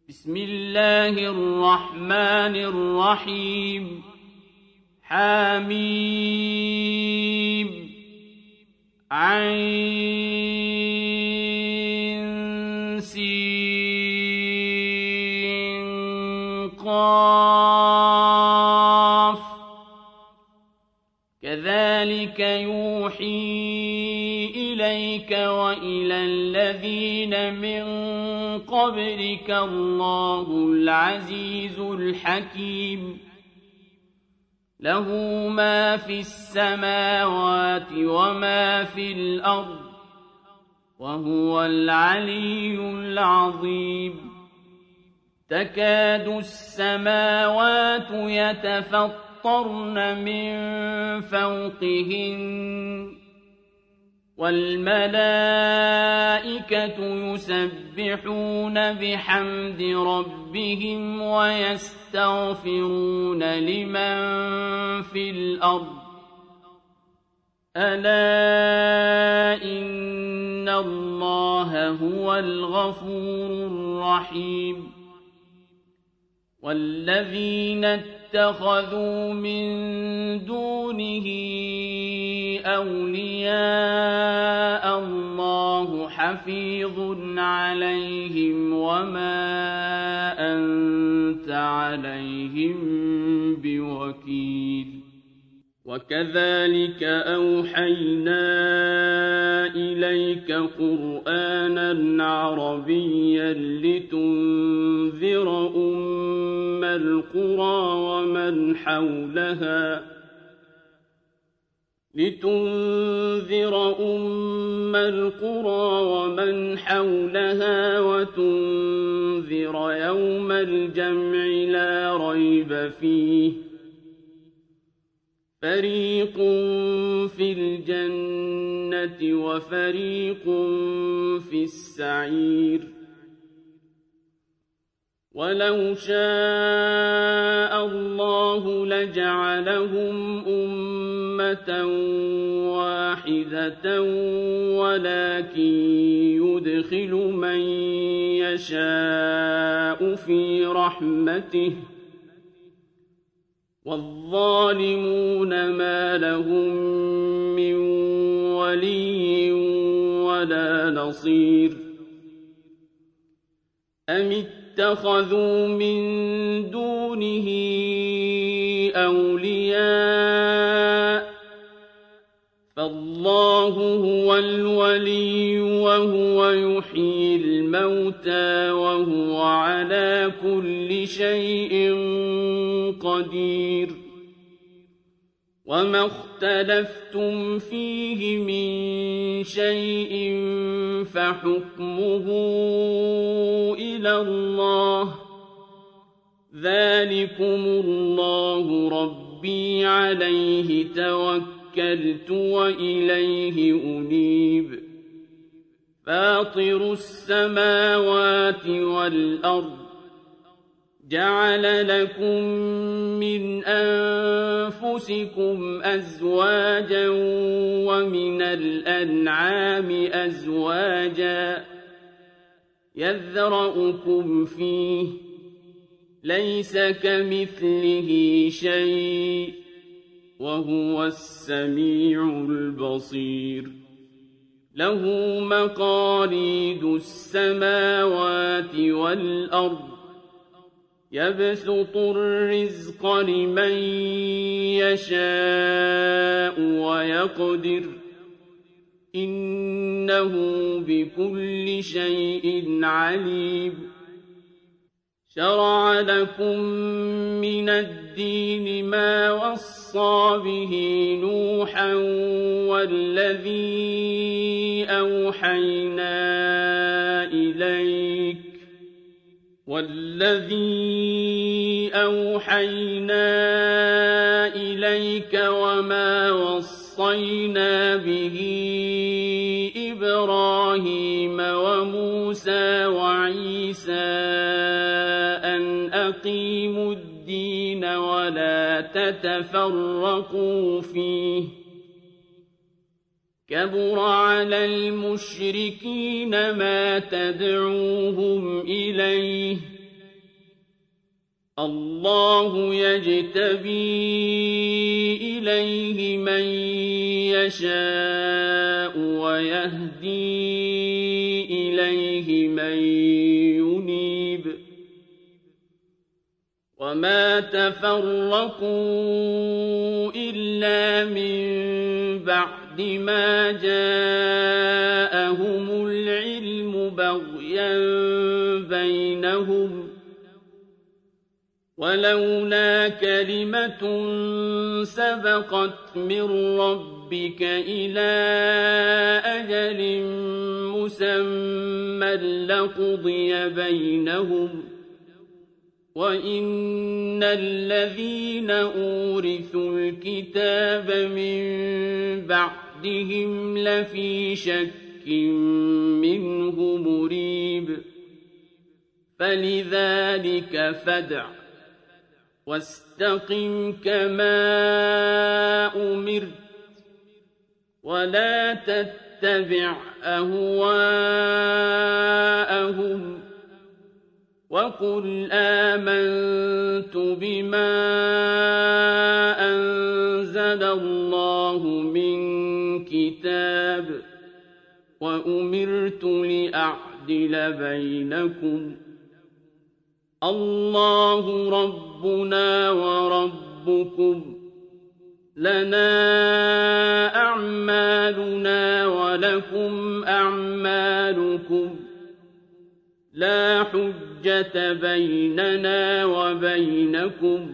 بسم الله الرحمن الرحيم حميم عين سين قاف كذلك يوحي إليك وإلى الذين من قبلك الله العزيز الحكيم له ما في السماوات وما في الأرض وهو العلي العظيم تكاد السماوات يتفطرن من فوقهن والملائكة يسبحون بحمد ربهم ويستغفرون لمن في الأرض ألا إن الله هو الغفور الرحيم والذين اتخذوا من دونه أولياء الله حفيظ عليهم وما أنت عليهم بوكيل وكذلك أوحينا إليك قرآنا عربيا لتنذر أم القرى ومن حولها وتنذر يوم الجمع لا ريب فيه فريق في الجنة وفريق في السعير ولو شاء الله لجعلهم أمة واحدة ولكن يدخل من يشاء في رحمته والظالمون ما لهم من ولي ولا نصير أم اتخذوا من دونه أولياء فالله هو الولي وهو يحيي الموتى وهو على كل شيء قدير وما اختلفتم فيه من شيء فحكمه إلى الله ذلكم الله ربي عليه توكلت وإليه أنيب فاطر السماوات والأرض جعل لكم من أنفسكم أزواجا ومن الأنعام أزواجا يذرأكم فيه ليس كمثله شيء وهو السميع البصير له مقاليد السماوات والأرض يبسط الرزق لمن يشاء ويقدر إنه بكل شيء عليم شرع لكم من الدين ما وصى به نوحا والذي أوحينا إليك وما وصينا به إبراهيم وموسى وعيسى أن أقيموا الدين ولا تتفرقوا فيه كبر على المشركين ما تدعوهم إليه الله يجتبي إليه من يشاء ويهدي إليه من ينيب وما تفرقوا إلا من بعد ما جاءهم العلم بغيا بينهم ولولا كلمة سبقت من ربك إلى أجل مسمى لقضي بينهم وإن الذين أورثوا الكتاب من بعدهم لفي شك منه مريب فلذلك فادع واستقم كما أمرت ولا تتبع أهواءهم وقل آمنت بما أنزل الله من كتاب وأمرت لأعدل بينكم الله ربنا وربكم لنا أعمالنا ولكم أعمالكم لا حجة بيننا وبينكم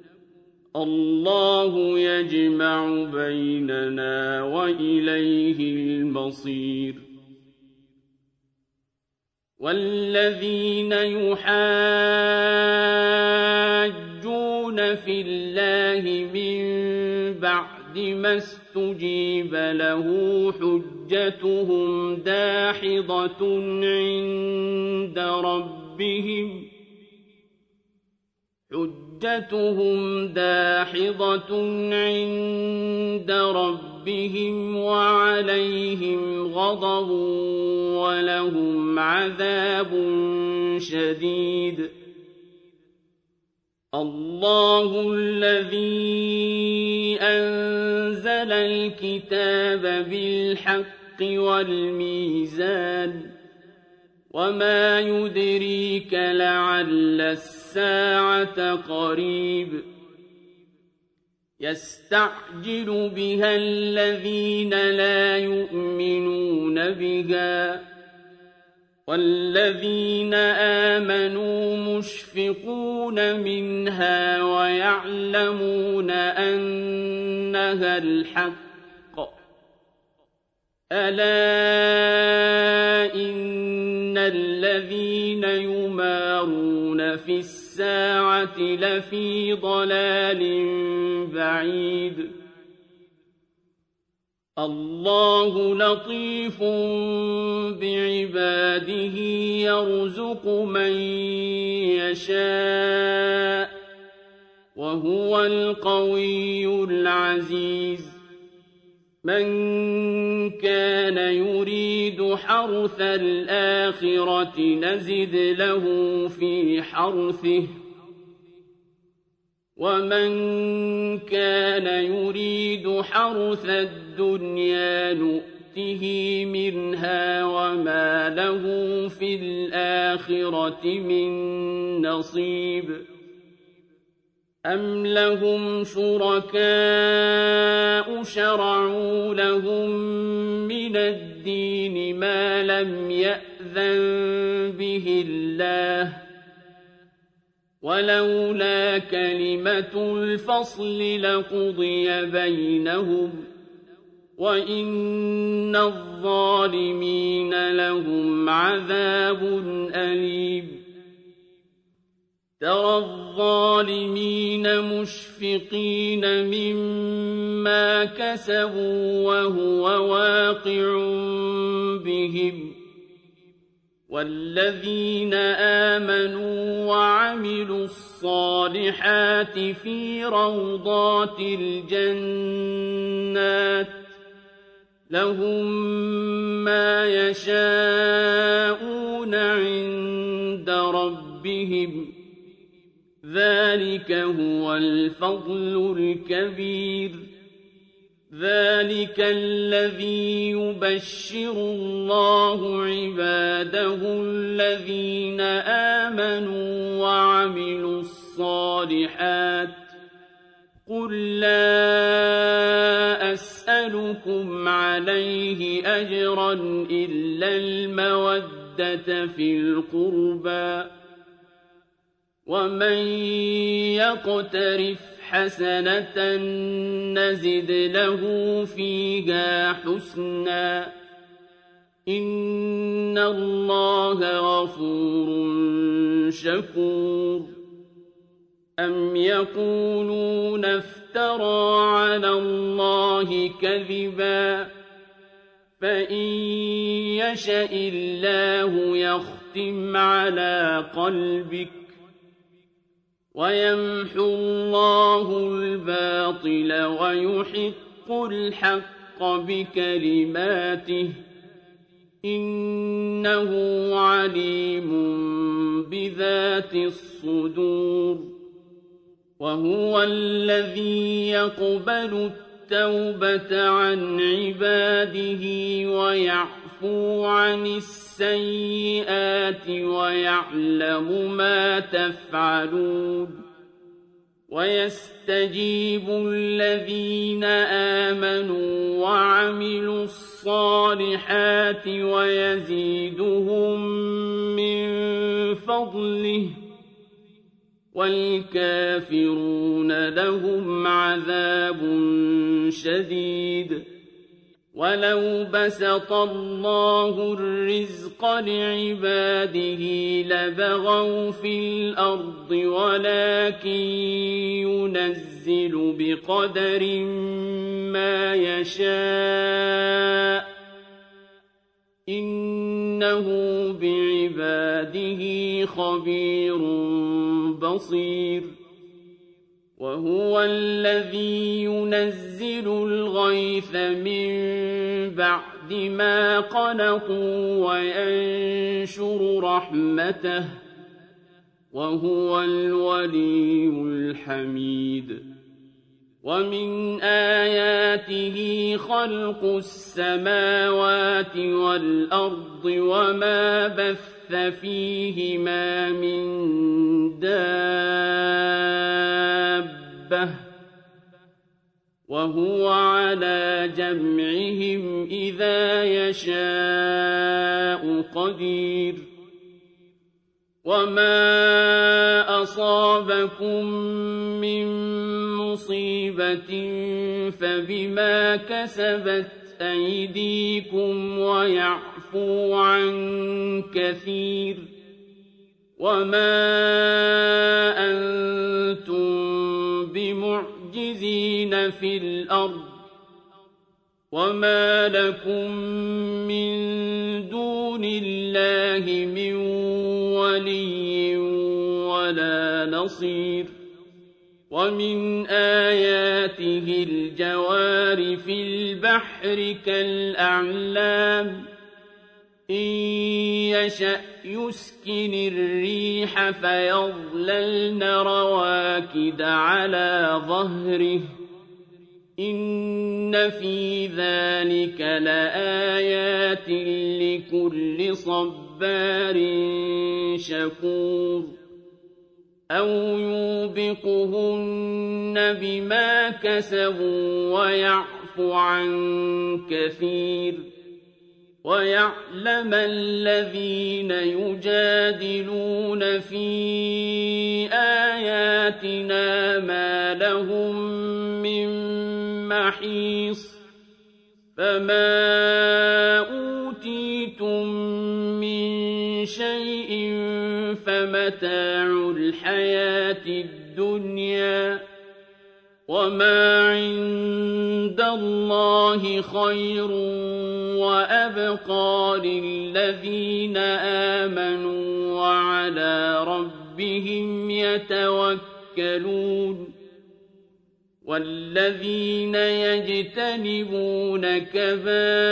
الله يجمع بيننا وإليه المصير والذين يحاجون في الله من بعد ما استجيب له حجتهم داحضة عند ربهم وعليهم غضب ولهم عذاب شديد الله الذي أنزل الكتاب بالحق والميزان وما يدريك لعل الساعة قريب يستعجل بها الذين لا يؤمنون بها والذين آمنوا مشفقون منها ويعلمون أنها الحق ألا إن الذين يمارون في الساعة لفي ضلال بعيد الله لطيف بعباده يرزق من يشاء وهو القوي العزيز من كان يريد حرث الآخرة نزد له في حرثه ومن كان يريد حرث الدنيا نؤته منها وما له في الآخرة من نصيب أم لهم شركاء شرعوا لهم من الدين ما لم يأذن به الله ولولا كلمة الفصل لقضي بينهم وإن الظالمين لهم عذاب أليم ترى الظالمين مشفقين مما كسبوا وهو واقع بهم والذين آمنوا وعملوا الصالحات في روضات الجنات لهم ما يشاءون عند ربهم ذلك هو الفضل الكبير ذلك الذي يبشر الله عباده الذين آمنوا وعملوا الصالحات قل لا أسألكم عليه أجرا إلا المودة في القربى ومن يقترف حسنة نزد له فيها حسنا إن الله غفور شكور أم يقولون افترى على الله كذبا فإن يشأ الله يختم على قلبك ويمحو الله الباطل ويحق الحق بكلماته إنه عليم بذات الصدور وهو الذي يقبل التوبة عن عباده ويعفو عن السيئات ويعلم ما تفعلون ويستجيب الذين آمنوا وعملوا الصالحات ويزيدهم من فضله والكافرون لهم عذاب شديد ولو بسط الله الرزق لعباده لبغوا في الأرض ولكن ينزل بقدر ما يشاء إنه بعباده خبير بصير وهو الذي ينزل الغيث من بعد ما قنطوا وينشر رحمته وهو الولي الحميد ومن آياته خلق السماوات والأرض وما بث فيهما من دابة وهو على جمعهم إذا يشاء قدير وما أصابكم من مصيبة فبما كسبت أيديكم ويعفو عن كثير وما أنتم بمعجزين في الأرض وما لكم من دون الله من ولي ولا نصير ومن آياته الجوار في البحر كالأعلام إن يشأ يسكن الريح فيظللن رواكد على ظهره إن في ذلك لآيات لكل صبار شكور أو يوبقهن بما كسبوا ويعفو عن كثير ويعلم الذين يجادلون في آياتنا ما لهم من محيص فما أوتيتم من شيء فمتاع الحياة الدنيا وما عند الله خير وأبقى للذين آمنوا وعلى ربهم يتوكلون والذين يجتنبون كبائر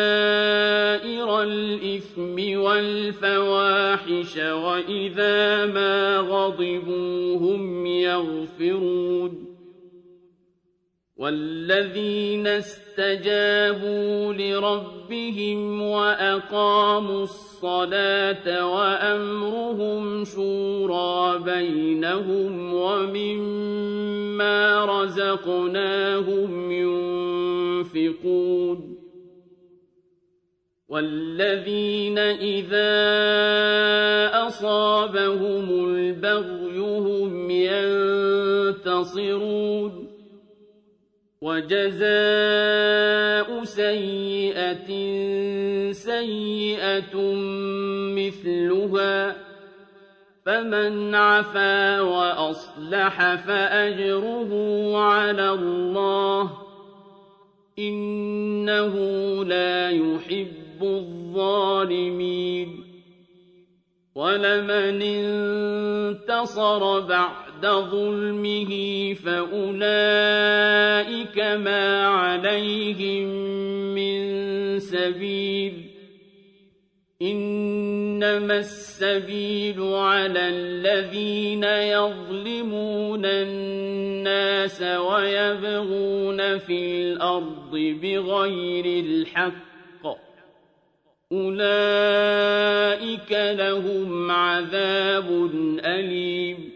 الإثم والفواحش وإذا ما غضبوا هم يغفرون والذين استجابوا لربهم وأقاموا الصلاة وأمرهم شورى بينهم ومما رزقناهم ينفقون والذين إذا أصابهم البغي هم ينتصرون وجزاء سيئة سيئة مثلها فمن عفا وأصلح فأجره على الله إنه لا يحب الظالمين ولمن انتصر بعد ظلمه فأولئك ما عليهم من سبيل إنما السبيل على الذين يظلمون الناس ويبغون في الأرض بغير الحق أولئك لهم عذاب أليم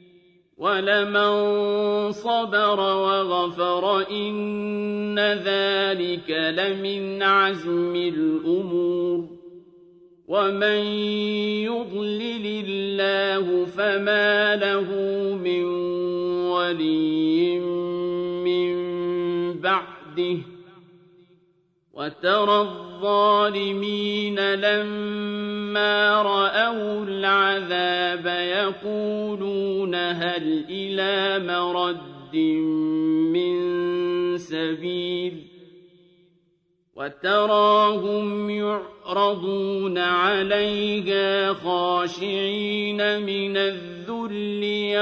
ولمن صبر وغفر إن ذلك لمن عزم الأمور ومن يضلل الله فما له من ولي من بعده وترى الظالمين لما رأوا العذاب يقولون هل إلى مرد من سبيل وتراهم يعرضون عليها خاشعين من الذل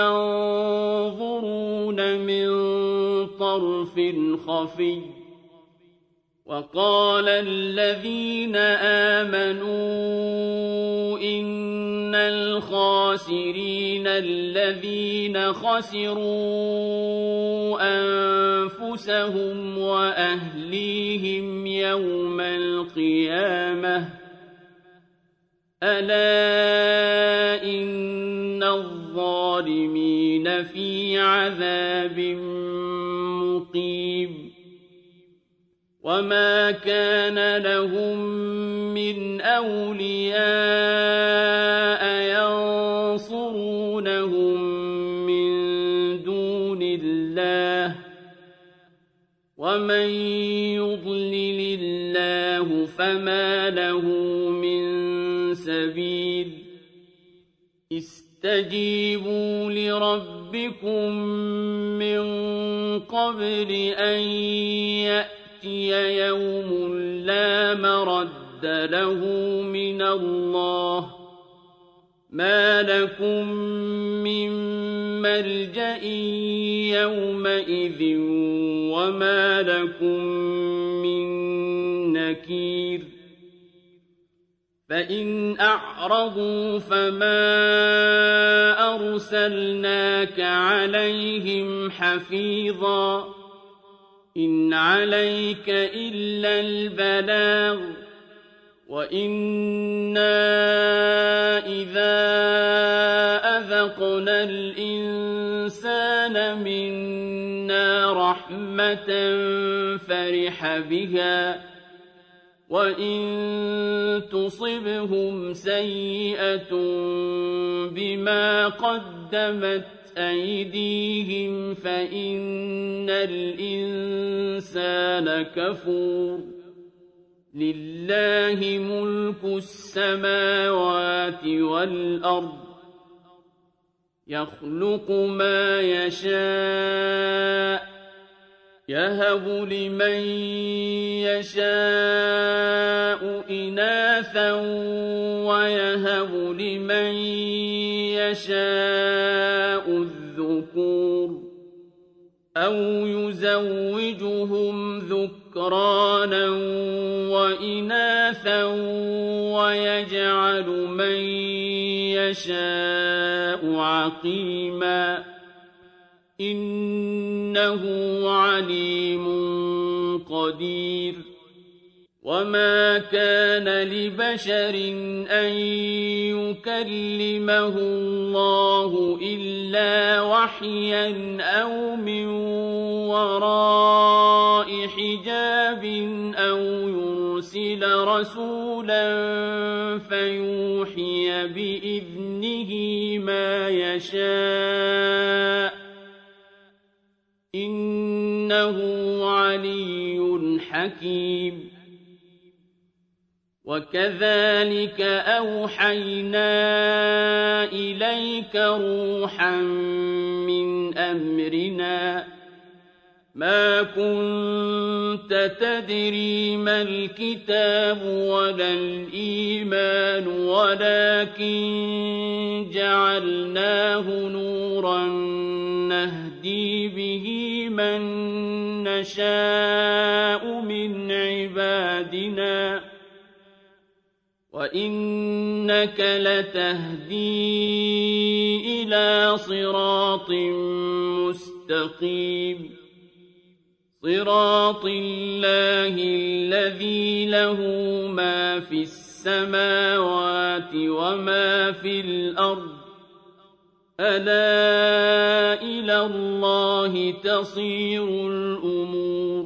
ينظرون من طرف خفي وقال الذين آمنوا إن الخاسرين الذين خسروا أنفسهم وأهليهم يوم القيامة ألا إن الظالمين في عذاب مقيم وما كان لهم من أولياء ينصرونهم من دون الله ومن يضلل الله فما له من سبيل استجيبوا لربكم من قبل أن يأتي يوم لا مرد له من الله ما لكم من ملجأ يومئذ وما لكم من نكير فإن أعرضوا فما أرسلناك عليهم حفيظا إن عليك إلا البلاغ وإنا إذا أذقنا الإنسان منا رحمة فرح بها وإن تصبهم سيئة بما قدمت أيديهم فإن الإنسان كفور لله ملك السماوات والأرض يخلق ما يشاء يهب لمن يشاء إناثا ويهب لمن يشاء الذكور أَوْ يُزَوِّجُهُمْ ذُكْرَانًا وَإِنَاثًا وَيَجْعَلُ مَن يَشَاءُ عَقِيمًا ۚ إِنَّهُ عَلِيمٌ قَدِيرٌ وَمَا كَانَ لِبَشَرٍ أَن يُكَلِّمَهُ اللَّهُ إِلَّا وَحْيًا أَوْ مِن وَرَاءِ حِجَابٍ أَوْ يُرْسِلَ رَسُولًا فَيُوحِيَ بِإِذْنِهِ مَا يَشَاءُ ۚ إِنَّهُ عَلِيٌّ حَكِيمٌ وَكَذَٰلِكَ أَوْحَيْنَا إِلَيْكَ رُوحًا مِّنْ أَمْرِنَا ۚ مَا كُنتَ تَدْرِي مَا الْكِتَابُ وَلَا الْإِيمَانُ وَلَٰكِن جَعَلْنَاهُ نُورًا نَّهْدِي بِهِ مَن نَّشَاءُ مِنْ عِبَادِنَا ۚ وَإِنَّكَ لَتَهْدِي إِلَىٰ صِرَاطٍ مُّسْتَقِيمٍ صِرَاطِ اللَّهِ الَّذِي لَهُ مَا فِي السَّمَاوَاتِ وَمَا فِي الْأَرْضِ ۗ أَلَا إِلَى اللَّهِ تَصِيرُ الْأُمُورُ